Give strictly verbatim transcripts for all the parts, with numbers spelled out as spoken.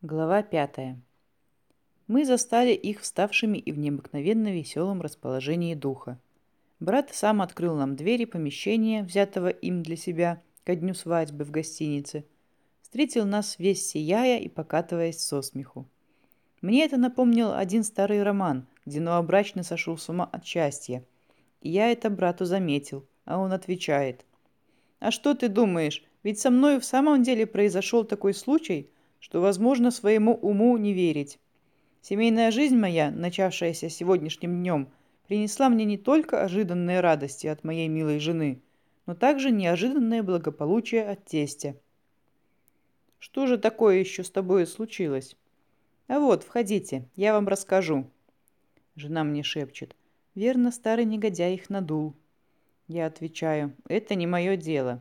Глава пятая. Мы застали их вставшими и в необыкновенно веселом расположении духа. Брат сам открыл нам двери помещения, взятого им для себя ко дню свадьбы в гостинице. Встретил нас весь сияя и покатываясь со смеху. Мне это напомнил один старый роман, где новобрачный сошел с ума от счастья. И я это брату заметил, а он отвечает: «А что ты думаешь, ведь со мной в самом деле произошел такой случай, что возможно своему уму не верить. Семейная жизнь моя, начавшаяся сегодняшним днем, принесла мне не только ожиданные радости от моей милой жены, но также неожиданное благополучие от тестя». «Что же такое еще с тобой случилось?» «А вот, входите, я вам расскажу». Жена мне шепчет: «Верно, старый негодяй их надул». Я отвечаю: «Это не мое дело».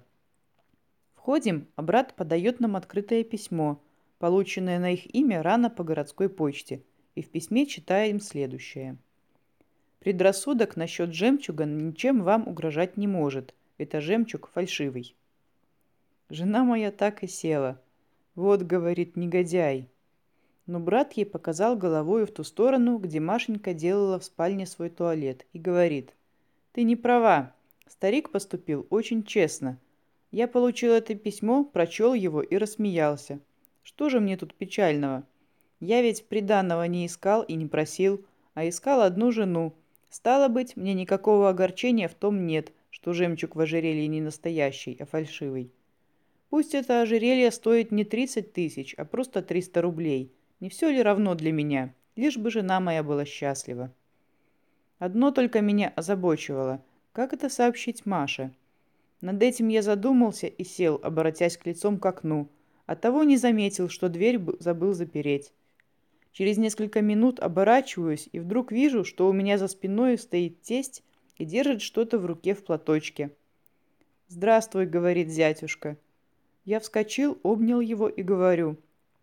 Входим, а брат подает нам открытое письмо, полученное на их имя рано по городской почте, и в письме читаем следующее. «Предрассудок насчет жемчуга ничем вам угрожать не может. Это жемчуг фальшивый». Жена моя так и села. «Вот, — говорит, — негодяй». Но брат ей показал головою в ту сторону, где Машенька делала в спальне свой туалет, и говорит: «Ты не права. Старик поступил очень честно. Я получил это письмо, прочел его и рассмеялся. Что же мне тут печального? Я ведь приданого не искал и не просил, а искал одну жену. Стало быть, мне никакого огорчения в том нет, что жемчуг в ожерелье не настоящий, а фальшивый. Пусть это ожерелье стоит не тридцать тысяч, а просто триста рублей. Не все ли равно для меня, лишь бы жена моя была счастлива? Одно только меня озабочивало: как это сообщить Маше? Над этим я задумался и сел, оборотясь к лицом к окну. Оттого не заметил, что дверь б- забыл запереть. Через несколько минут оборачиваюсь и вдруг вижу, что у меня за спиной стоит тесть и держит что-то в руке в платочке. «Здравствуй, — говорит зятюшка». Я вскочил, обнял его и говорю: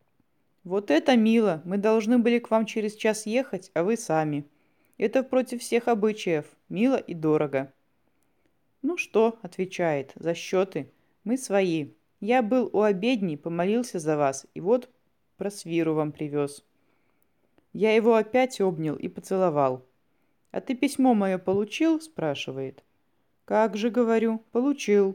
«Вот это мило! Мы должны были к вам через час ехать, а вы сами. Это против всех обычаев, мило и дорого». «Ну что, — отвечает, — за счеты. Мы свои. Я был у обедни, помолился за вас, и вот просвиру вам привез». Я его опять обнял и поцеловал. «А ты письмо мое получил?» — спрашивает. «Как же, — говорю, — получил».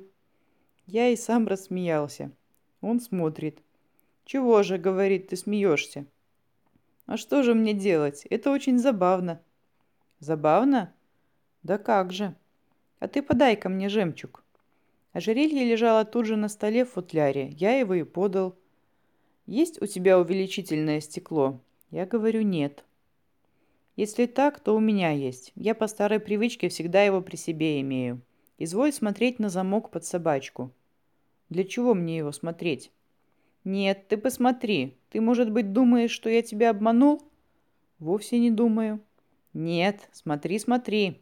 Я и сам рассмеялся. Он смотрит. «Чего же, — говорит, — ты смеешься?» «А что же мне делать? Это очень забавно». «Забавно? Да как же. А ты подай ко мне жемчуг». Ожерелье лежало тут же на столе в футляре. Я его и подал. «Есть у тебя увеличительное стекло?» Я говорю: «Нет». «Если так, то у меня есть. Я по старой привычке всегда его при себе имею. Изволь смотреть на замок под собачку». «Для чего мне его смотреть?» «Нет, ты посмотри. Ты, может быть, думаешь, что я тебя обманул?» «Вовсе не думаю». «Нет, смотри, смотри».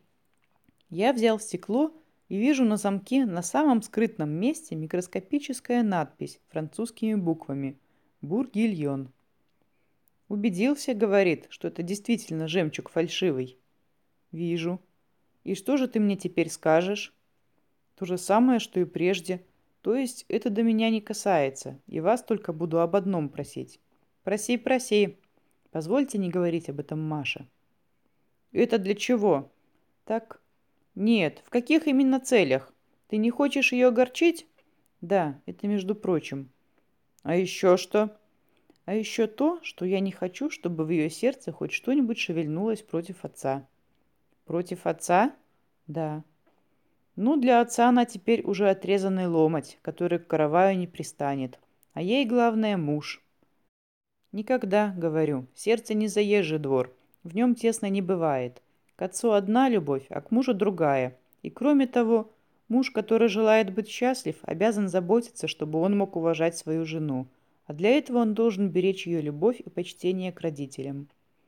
Я взял стекло и вижу на замке на самом скрытном месте микроскопическая надпись французскими буквами: «Бургильон». «Убедился, — говорит, — что это действительно жемчуг фальшивый?» «Вижу. И что же ты мне теперь скажешь?» «То же самое, что и прежде. То есть это до меня не касается, и вас только буду об одном просить». «Проси, проси. Позвольте не говорить об этом Маше». «Это для чего?» «Так, нет, в каких именно целях? Ты не хочешь ее огорчить?» «Да, это между прочим». «А еще что?» «А еще то, что я не хочу, чтобы в ее сердце хоть что-нибудь шевельнулось против отца». «Против отца?» «Да». «Ну, для отца она теперь уже отрезанный ломоть, который к караваю не пристанет. А ей главное — муж». «Никогда, — говорю, — сердце не заезжий двор, в нем тесно не бывает. К отцу одна любовь, а к мужу другая. И кроме того, муж, который желает быть счастлив, обязан заботиться, чтобы он мог уважать свою жену. А для этого он должен беречь ее любовь и почтение к родителям».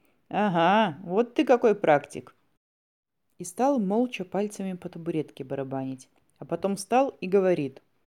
«Ага, вот ты какой практик!» И стал молча пальцами по табуретке барабанить. А потом встал и говорит: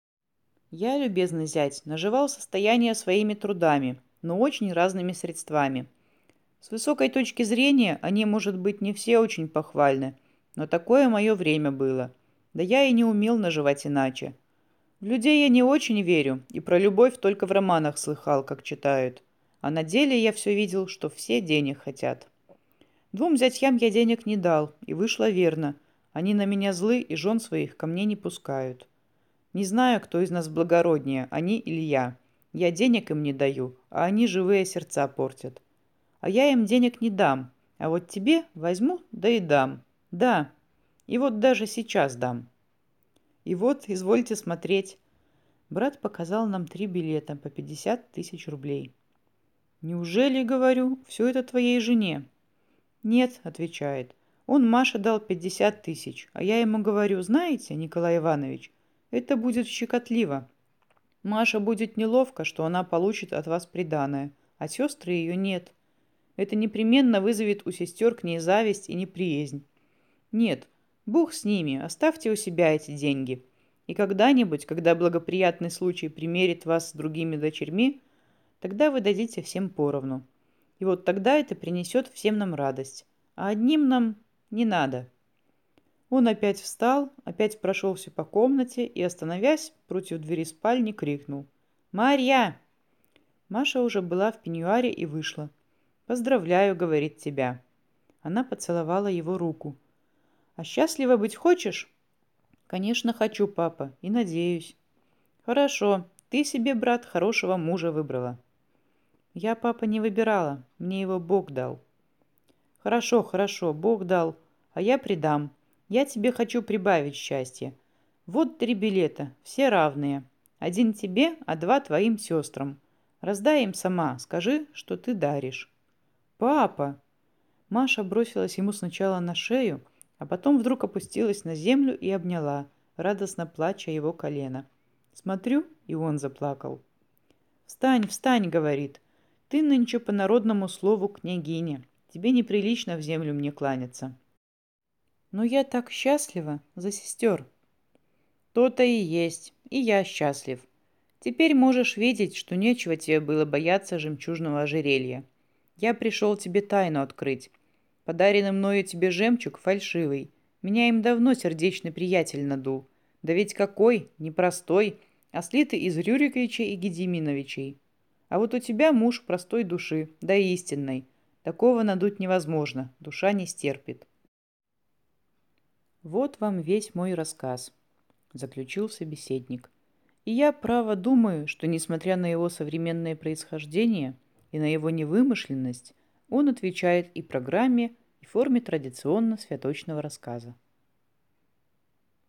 «Я, любезный зять, наживал состояние своими трудами, но очень разными средствами. С высокой точки зрения они, может быть, не все очень похвальны, но такое мое время было. Да я и не умел наживать иначе. В людей я не очень верю, и про любовь только в романах слыхал, как читают. А на деле я все видел, что все денег хотят. Двум зятьям я денег не дал, и вышло верно. Они на меня злы и жен своих ко мне не пускают. Не знаю, кто из нас благороднее, они или я. Я денег им не даю, а они живые сердца портят. А я им денег не дам, а вот тебе возьму, да и дам. Да, и вот даже сейчас дам. И вот, извольте смотреть. Брат показал нам три билета по пятьдесят тысяч рублей. Неужели, говорю, все это твоей жене? Нет, отвечает. Он Маше дал пятьдесят тысяч, а я ему говорю, знаете, Николай Иванович, это будет щекотливо. Маша будет неловко, что она получит от вас приданое, а сестры ее нет. Это непременно вызовет у сестер к ней зависть и неприязнь. Нет, Бог с ними, оставьте у себя эти деньги. И когда-нибудь, когда благоприятный случай примерит вас с другими дочерьми, тогда вы дадите всем поровну. И вот тогда это принесет всем нам радость, а одним нам не надо. Он опять встал, опять прошелся по комнате и, остановясь против двери спальни, крикнул: «Марья!» Маша уже была в пеньюаре и вышла. «Поздравляю, — говорит, — тебя». Она поцеловала его руку. «А счастлива быть хочешь?» «Конечно, хочу, папа, и надеюсь». «Хорошо, ты себе, брат, хорошего мужа выбрала». «Я, папа, не выбирала, мне его Бог дал». «Хорошо, хорошо, Бог дал, а я придам. Я тебе хочу прибавить счастье. Вот три билета, все равные. Один тебе, а два твоим сестрам. Раздай им сама, скажи, что ты даришь». «Папа!» Маша бросилась ему сначала на шею, а потом вдруг опустилась на землю и обняла, радостно плача его колено. Смотрю, и он заплакал. «Встань, встань, — говорит, — ты нынче по народному слову княгиня. Тебе неприлично в землю мне кланяться». «Но я так счастлива за сестер». «То-то и есть, и я счастлив. Теперь можешь видеть, что нечего тебе было бояться жемчужного ожерелья. Я пришел тебе тайну открыть. Подаренный мною тебе жемчуг фальшивый. Меня им давно сердечный приятель надул. Да ведь какой, непростой, а слитый из Рюриковичей и Гедиминовичей. А вот у тебя муж простой души, да истинной. Такого надуть невозможно, душа не стерпит». «Вот вам весь мой рассказ», — заключил собеседник. «И я, право, думаю, что, несмотря на его современное происхождение и на его невымышленность, он отвечает и программе, и форме традиционно святочного рассказа».